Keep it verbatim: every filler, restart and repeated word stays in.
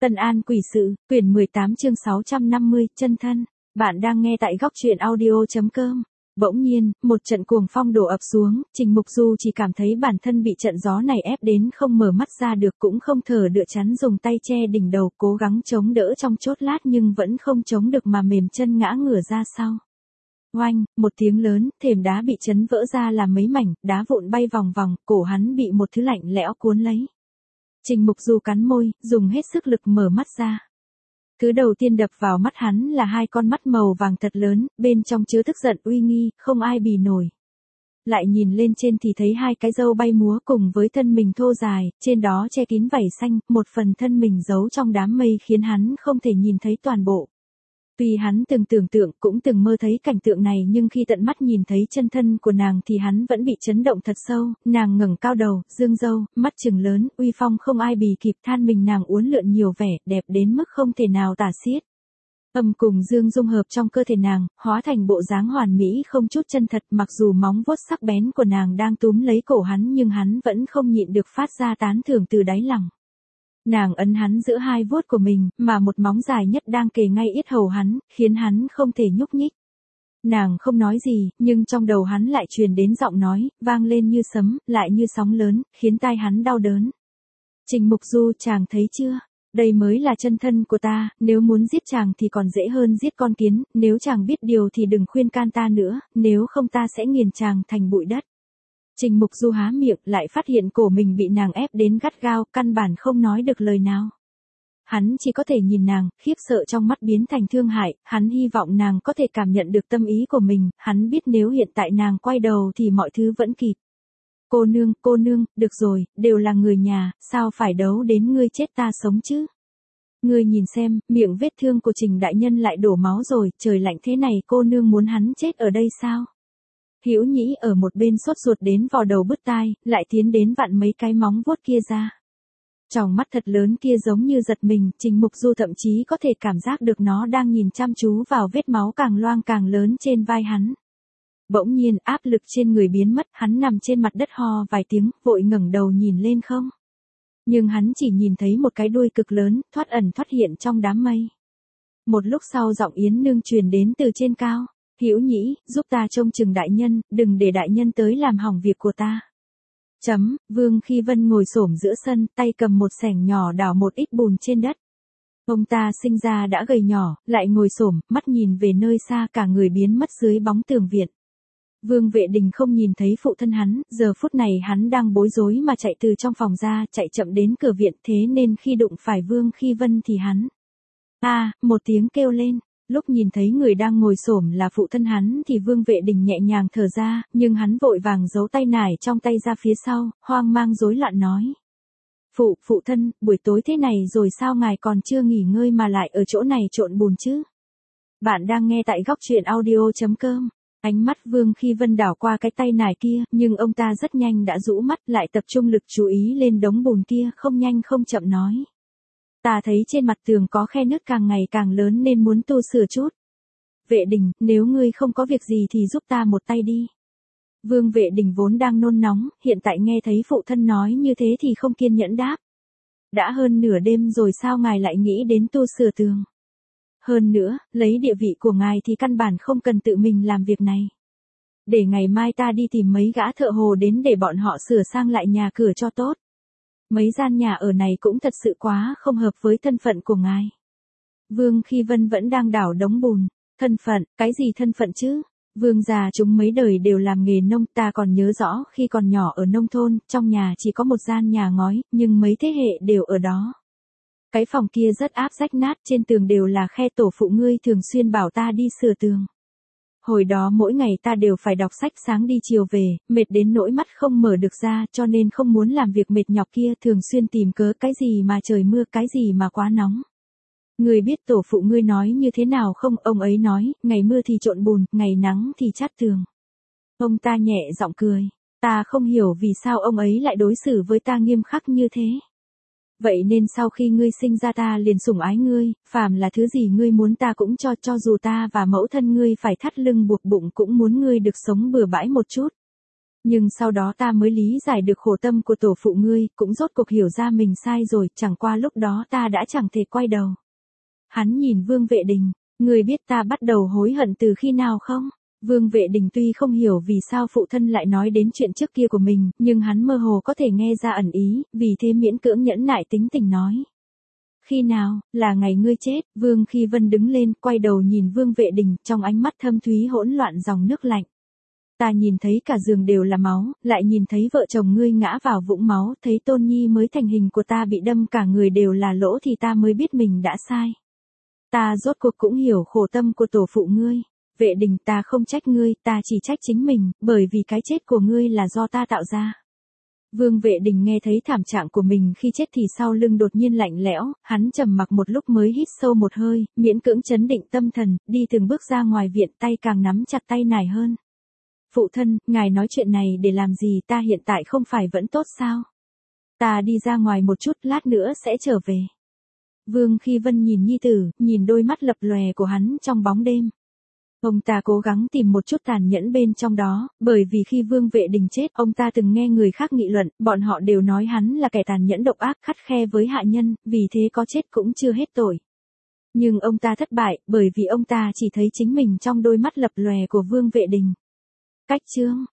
Tân An Quỷ Sự, quyển mười tám chương sáu trăm năm mươi, chân thân. Bạn đang nghe tại góc truyện audio chấm com. Bỗng nhiên, một trận cuồng phong đổ ập xuống, Trình Mục Du chỉ cảm thấy bản thân bị trận gió này ép đến không mở mắt ra được, cũng không thở được, chắn dùng tay che đỉnh đầu, cố gắng chống đỡ trong chốt lát nhưng vẫn không chống được mà mềm chân ngã ngửa ra sau. Oanh, một tiếng lớn, thềm đá bị chấn vỡ ra làm mấy mảnh, đá vụn bay vòng vòng, cổ hắn bị một thứ lạnh lẽo cuốn lấy. Trình Mục Du cắn môi, dùng hết sức lực mở mắt ra. Thứ đầu tiên đập vào mắt hắn là hai con mắt màu vàng thật lớn, bên trong chứa tức giận uy nghi, không ai bì nổi. Lại nhìn lên trên thì thấy hai cái râu bay múa cùng với thân mình thô dài, trên đó che kín vảy xanh, một phần thân mình giấu trong đám mây khiến hắn không thể nhìn thấy toàn bộ. Tuy hắn từng tưởng tượng cũng từng mơ thấy cảnh tượng này, nhưng khi tận mắt nhìn thấy chân thân của nàng thì hắn vẫn bị chấn động thật sâu. Nàng ngẩng cao đầu, dương râu, mắt trừng lớn, uy phong không ai bì kịp, than mình nàng uốn lượn nhiều vẻ, đẹp đến mức không thể nào tả xiết. Âm cùng dương dung hợp trong cơ thể nàng, hóa thành bộ dáng hoàn mỹ không chút chân thật, mặc dù móng vuốt sắc bén của nàng đang túm lấy cổ hắn nhưng hắn vẫn không nhịn được phát ra tán thưởng từ đáy lòng. Nàng ấn hắn giữa hai vuốt của mình, mà một móng dài nhất đang kề ngay yết hầu hắn, khiến hắn không thể nhúc nhích. Nàng không nói gì, nhưng trong đầu hắn lại truyền đến giọng nói, vang lên như sấm, lại như sóng lớn, khiến tai hắn đau đớn. Trình Mục Du, chàng thấy chưa? Đây mới là chân thân của ta, nếu muốn giết chàng thì còn dễ hơn giết con kiến, nếu chàng biết điều thì đừng khuyên can ta nữa, nếu không ta sẽ nghiền chàng thành bụi đất. Trình Mục Du há miệng, lại phát hiện cổ mình bị nàng ép đến gắt gao, căn bản không nói được lời nào. Hắn chỉ có thể nhìn nàng, khiếp sợ trong mắt biến thành thương hại, hắn hy vọng nàng có thể cảm nhận được tâm ý của mình, hắn biết nếu hiện tại nàng quay đầu thì mọi thứ vẫn kịp. Cô nương, cô nương, được rồi, đều là người nhà, sao phải đấu đến ngươi chết ta sống chứ? Ngươi nhìn xem, miệng vết thương của Trình đại nhân lại đổ máu rồi, trời lạnh thế này cô nương muốn hắn chết ở đây sao? Hữu Nhĩ ở một bên sốt ruột đến vò đầu bứt tai, lại tiến đến vặn mấy cái móng vuốt kia ra. Tròng mắt thật lớn kia giống như giật mình, Trình Mục Du thậm chí có thể cảm giác được nó đang nhìn chăm chú vào vết máu càng loang càng lớn trên vai hắn. Bỗng nhiên áp lực trên người biến mất, hắn nằm trên mặt đất ho vài tiếng, vội ngẩng đầu nhìn lên không. Nhưng hắn chỉ nhìn thấy một cái đuôi cực lớn, thoát ẩn thoát hiện trong đám mây. Một lúc sau giọng Yến Nương truyền đến từ trên cao. Hữu Nhĩ, giúp ta trông chừng đại nhân, đừng để đại nhân tới làm hỏng việc của ta. Chấm, Vương Khi Vân ngồi xổm giữa sân, tay cầm một xẻng nhỏ đào một ít bùn trên đất. Ông ta sinh ra đã gầy nhỏ, lại ngồi xổm, mắt nhìn về nơi xa, cả người biến mất dưới bóng tường viện. Vương Vệ Đình không nhìn thấy phụ thân hắn, giờ phút này hắn đang bối rối mà chạy từ trong phòng ra, chạy chậm đến cửa viện, thế nên khi đụng phải Vương Khi Vân thì hắn a à, một tiếng kêu lên. Lúc nhìn thấy người đang ngồi xổm là phụ thân hắn thì Vương Vệ Đình nhẹ nhàng thở ra, nhưng hắn vội vàng giấu tay nải trong tay ra phía sau, hoang mang rối loạn nói. Phụ, phụ thân, buổi tối thế này rồi sao ngài còn chưa nghỉ ngơi mà lại ở chỗ này trộn bùn chứ? Bạn đang nghe tại góc truyện audio chấm com. Ánh mắt Vương Khi Vân đảo qua cái tay nải kia, nhưng ông ta rất nhanh đã rũ mắt lại tập trung lực chú ý lên đống bùn kia, không nhanh không chậm nói. Ta thấy trên mặt tường có khe nứt càng ngày càng lớn nên muốn tu sửa chút. Vệ Đình, nếu ngươi không có việc gì thì giúp ta một tay đi. Vương Vệ Đình vốn đang nôn nóng, hiện tại nghe thấy phụ thân nói như thế thì không kiên nhẫn đáp. Đã hơn nửa đêm rồi sao ngài lại nghĩ đến tu sửa tường? Hơn nữa, lấy địa vị của ngài thì căn bản không cần tự mình làm việc này. Để ngày mai ta đi tìm mấy gã thợ hồ đến để bọn họ sửa sang lại nhà cửa cho tốt. Mấy gian nhà ở này cũng thật sự quá không hợp với thân phận của ngài. Vương Khi Vân vẫn đang đảo đống bùn. Thân phận, cái gì thân phận chứ? Vương già chúng mấy đời đều làm nghề nông, ta còn nhớ rõ khi còn nhỏ ở nông thôn, trong nhà chỉ có một gian nhà ngói, nhưng mấy thế hệ đều ở đó. Cái phòng kia rất áp rách nát, trên tường đều là khe, tổ phụ ngươi thường xuyên bảo ta đi sửa tường. Hồi đó mỗi ngày ta đều phải đọc sách sáng đi chiều về, mệt đến nỗi mắt không mở được ra, cho nên không muốn làm việc mệt nhọc kia, thường xuyên tìm cớ cái gì mà trời mưa, cái gì mà quá nóng. Ngươi biết tổ phụ ngươi nói như thế nào không? Ông ấy nói, ngày mưa thì trộn bùn, ngày nắng thì chát tường. Ông ta nhẹ giọng cười, ta không hiểu vì sao ông ấy lại đối xử với ta nghiêm khắc như thế. Vậy nên sau khi ngươi sinh ra ta liền sủng ái ngươi, phàm là thứ gì ngươi muốn ta cũng cho, cho dù ta và mẫu thân ngươi phải thắt lưng buộc bụng cũng muốn ngươi được sống bừa bãi một chút. Nhưng sau đó ta mới lý giải được khổ tâm của tổ phụ ngươi, cũng rốt cuộc hiểu ra mình sai rồi, chẳng qua lúc đó ta đã chẳng thể quay đầu. Hắn nhìn Vương Vệ Đình, ngươi biết ta bắt đầu hối hận từ khi nào không? Vương Vệ Đình tuy không hiểu vì sao phụ thân lại nói đến chuyện trước kia của mình, nhưng hắn mơ hồ có thể nghe ra ẩn ý, vì thế miễn cưỡng nhẫn nại tính tình nói. Khi nào, là ngày ngươi chết, Vương Khi Vân đứng lên, quay đầu nhìn Vương Vệ Đình, trong ánh mắt thâm thúy hỗn loạn dòng nước lạnh. Ta nhìn thấy cả giường đều là máu, lại nhìn thấy vợ chồng ngươi ngã vào vũng máu, thấy Tôn Nhi mới thành hình của ta bị đâm cả người đều là lỗ thì ta mới biết mình đã sai. Ta rốt cuộc cũng hiểu khổ tâm của tổ phụ ngươi. Vệ Đình, ta không trách ngươi, ta chỉ trách chính mình, bởi vì cái chết của ngươi là do ta tạo ra. Vương Vệ Đình nghe thấy thảm trạng của mình khi chết thì sau lưng đột nhiên lạnh lẽo, hắn trầm mặc một lúc mới hít sâu một hơi, miễn cưỡng chấn định tâm thần, đi từng bước ra ngoài viện, tay càng nắm chặt tay nải hơn. Phụ thân, ngài nói chuyện này để làm gì, ta hiện tại không phải vẫn tốt sao? Ta đi ra ngoài một chút, lát nữa sẽ trở về. Vương Khi Vân nhìn nhi tử, nhìn đôi mắt lập lòe của hắn trong bóng đêm. Ông ta cố gắng tìm một chút tàn nhẫn bên trong đó, bởi vì khi Vương Vệ Đình chết, ông ta từng nghe người khác nghị luận, bọn họ đều nói hắn là kẻ tàn nhẫn độc ác, khắt khe với hạ nhân, vì thế có chết cũng chưa hết tội. Nhưng ông ta thất bại, bởi vì ông ta chỉ thấy chính mình trong đôi mắt lập lòe của Vương Vệ Đình. Cách chương